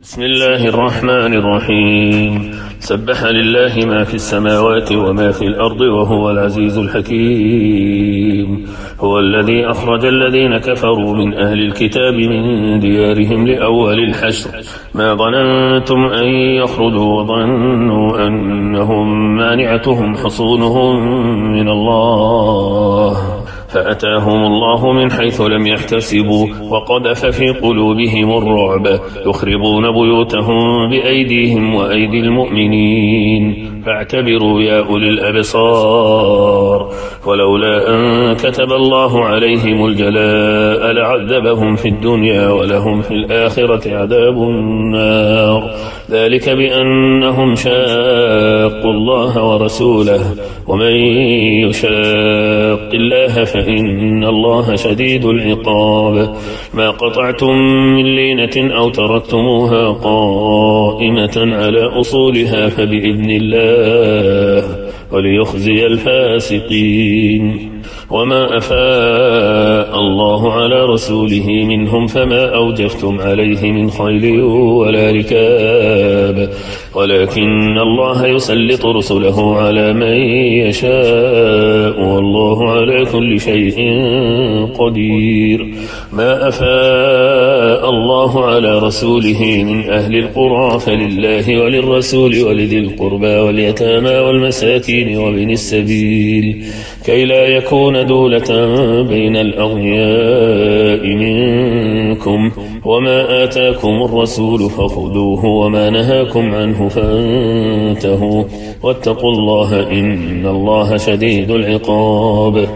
بسم الله الرحمن الرحيم. سبح لله ما في السماوات وما في الأرض وهو العزيز الحكيم. هو الذي أخرج الذين كفروا من أهل الكتاب من ديارهم لأول الحشر ما ظننتم أن يخرجوا وظنوا أنهم مانعتهم حصونهم من الله فأتاهم الله من حيث لم يحتسبوا وقذف في قلوبهم الرعب يخربون بيوتهم بأيديهم وأيدي المؤمنين فاعتبروا يا أولي الأبصار. ولولا أن كتب الله عليهم الجلاء لعذبهم في الدنيا ولهم في الآخرة عذاب النار ذلك بأنهم شاقوا الله ورسوله ومن يشاق الله فإن الله شديد العقاب. ما قطعتم من لينة أو تركتموها قائمة على أصولها فبإذن الله وليخزي الفاسقين. وما أفاء الله على رسوله منهم فما أوجفتم عليه من خيل ولا ركاب ولكن الله يسلط رسله على من يشاء والله على كل شيء قدير. ما أفاء الله على رسوله من أهل القرى فلله وللرسول ولذي القربى واليتامى والمساكين وابن السبيل كي لا يكون دولة بين الأغنياء منكم. وما آتاكم الرسول فخذوه وما نهاكم عنه فانتهوا واتقوا الله إن الله شديد العقاب.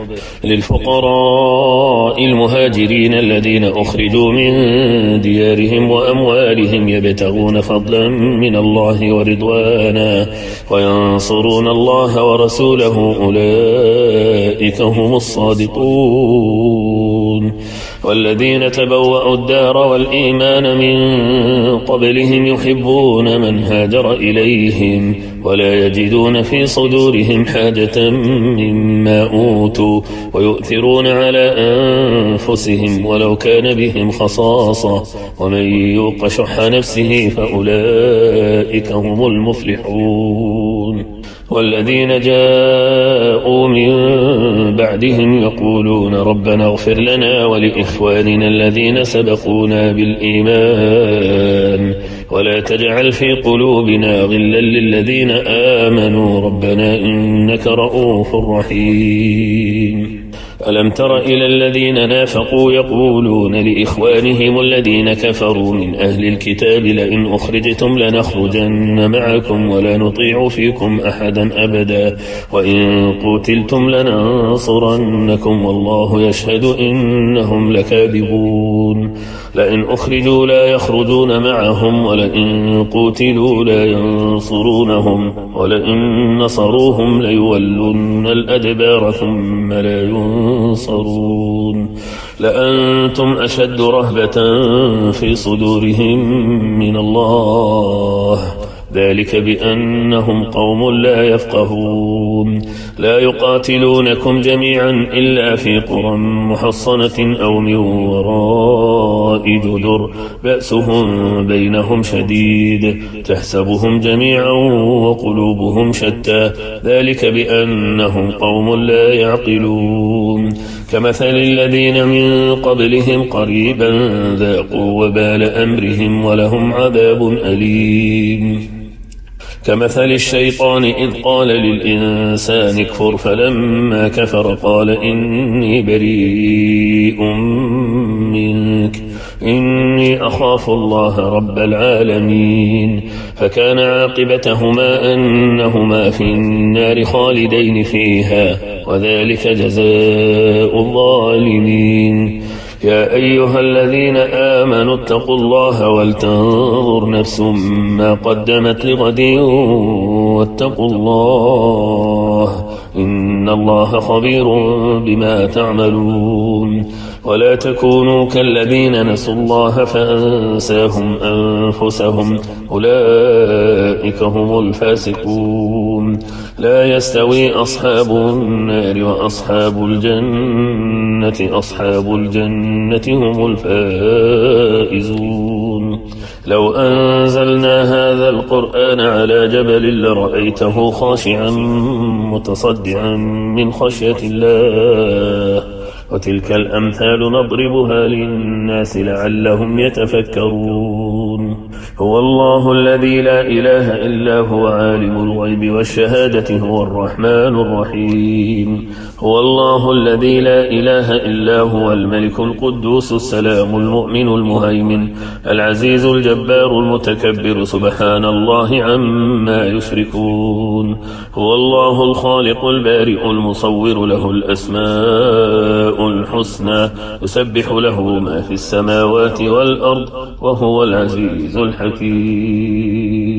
للفقراء المهاجرين الذين أخرجوا من ديارهم وأموالهم يبتغون فضلا من الله ورضوانا وينصرون الله ورسوله أولئك هم الصادقون. والذين تبوأوا الدار والإيمان من قبلهم يحبون من هاجر إليهم ولا يجدون في صدورهم حاجة مما أوتوا ويؤثرون على أنفسهم ولو كان بهم خصاصة ومن يوق شح نفسه فأولئك هم المفلحون. والذين جاءوا من بعدهم يقولون ربنا اغفر لنا ولإخواننا الذين سبقونا بالإيمان ولا تجعل في قلوبنا غلا للذين آمنوا ربنا إنك رؤوف رحيم. ألم تر إلى الذين نافقوا يقولون لإخوانهم الذين كفروا من أهل الكتاب لئن أخرجتم لنخرجن معكم ولا نطيع فيكم أحدا أبدا وإن قتلتم لننصرنكم والله يشهد إنهم لكاذبون. لئن أخرجوا لا يخرجون معهم ولئن قتلوا لا ينصرونهم ولئن نصروهم ليولن الأدبار ثم لا ينصرون. لأنتم أشد رهبة في صدورهم من الله ذلك بأنهم قوم لا يفقهون. لا يقاتلونكم جميعا إلا في قرى محصنة أو من وراء جدر بأسهم بينهم شديد تحسبهم جميعا وقلوبهم شتى ذلك بأنهم قوم لا يعقلون. كمثل الذين من قبلهم قريبا ذاقوا وبال أمرهم ولهم عذاب أليم. كمثل الشيطان إذ قال للإنسان اكفر فلما كفر قال إني بريء منك إني أخاف الله رب العالمين. فكان عاقبتهما أنهما في النار خالدين فيها وذلك جزاء الظالمين. يا أيها الذين آمنوا اتقوا الله ولتنظر نفس ما قدمت لغد واتقوا الله إن الله خبير بما تعملون. ولا تكونوا كالذين نسوا الله فأنساهم أنفسهم أولئك هم الفاسقون. لا يستوي أصحاب النار وأصحاب الجنة أصحاب الجنة هم الفائزون. لو أنزلنا هذا القرآن على جبل لرأيته خاشعا متصدعا من خشية الله وتلك الأمثال نضربها للناس لعلهم يتفكرون هو الله الذي لا إله إلا هو عالم الغيب والشهادة هو الرحمن الرحيم هو الله الذي لا إله إلا هو الملك القدوس السلام المؤمن المهيمن العزيز الجبار المتكبر سبحان الله عما يشركون هو الله الخالق البارئ المصور له الأسماء الحسنى يسبح له ما في السماوات والأرض وهو العزيز الحكيم